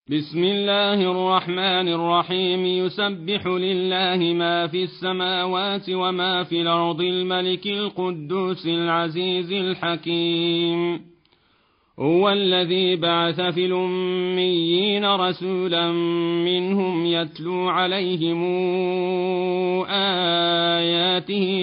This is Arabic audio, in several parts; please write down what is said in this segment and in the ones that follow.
بسم الله الرحمن الرحيم. يسبح لله ما في السماوات وما في الأرض الملك القدوس العزيز الحكيم. هو الذي بعث في الأميين رسولا منهم يتلو عليهم آياته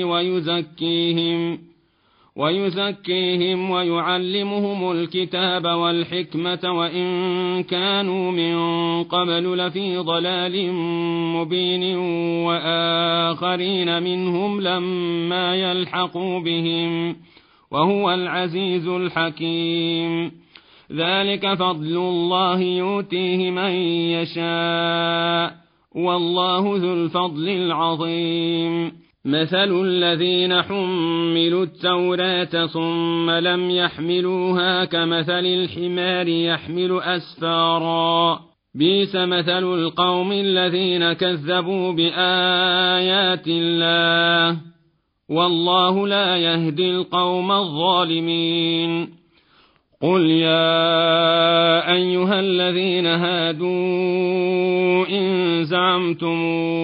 ويزكيهم ويعلمهم الكتاب والحكمة وإن كانوا من قبل لفي ضلال مبين وآخرين منهم لما يلحقوا بهم وهو العزيز الحكيم. ذلك فضل الله يؤتيه من يشاء والله ذو الفضل العظيم. مثل الذين حملوا التوراة ثم لم يحملوها كمثل الحمار يحمل أسفارا بئس مثل القوم الذين كذبوا بآيات الله والله لا يهدي القوم الظالمين. قل يا أيها الذين هادوا إن زعمتم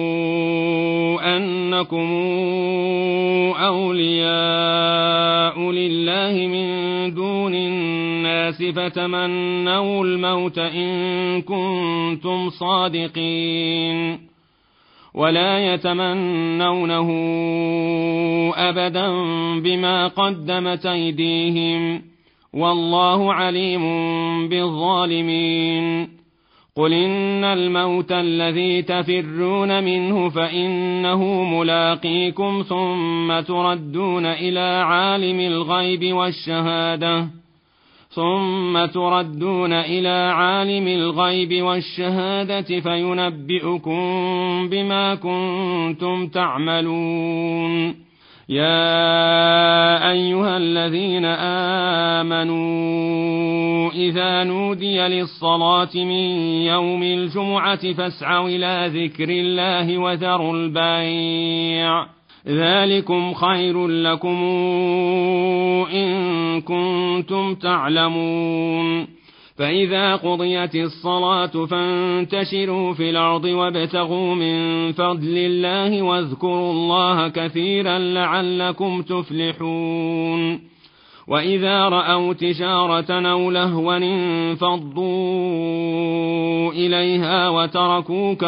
أنكم أولياء لله من دون الناس فتمنوا الموت إن كنتم صادقين ولا يتمنونه أبدا بما قدمت أيديهم والله عليم بالظالمين. قل إن الموت الذي تفرون منه فإنه ملاقيكم ثم تردون إلى عالم الغيب والشهادة فينبئكم بما كنتم تعملون. يا أيها الذين آمنوا إذا نودي للصلاة من يوم الجمعة فاسعوا إلى ذكر الله وذروا البيع ذلكم خير لكم إن كنتم تعلمون. فإذا قضيت الصلاة فانتشروا في الأرض وابتغوا من فضل الله واذكروا الله كثيرا لعلكم تفلحون. وإذا رأوا تجارة أو لهوا انفضوا إليها وتركوك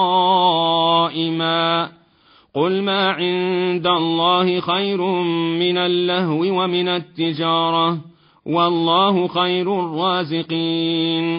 قائما قل ما عند الله خير من اللهو ومن التجارة والله خير الرازقين.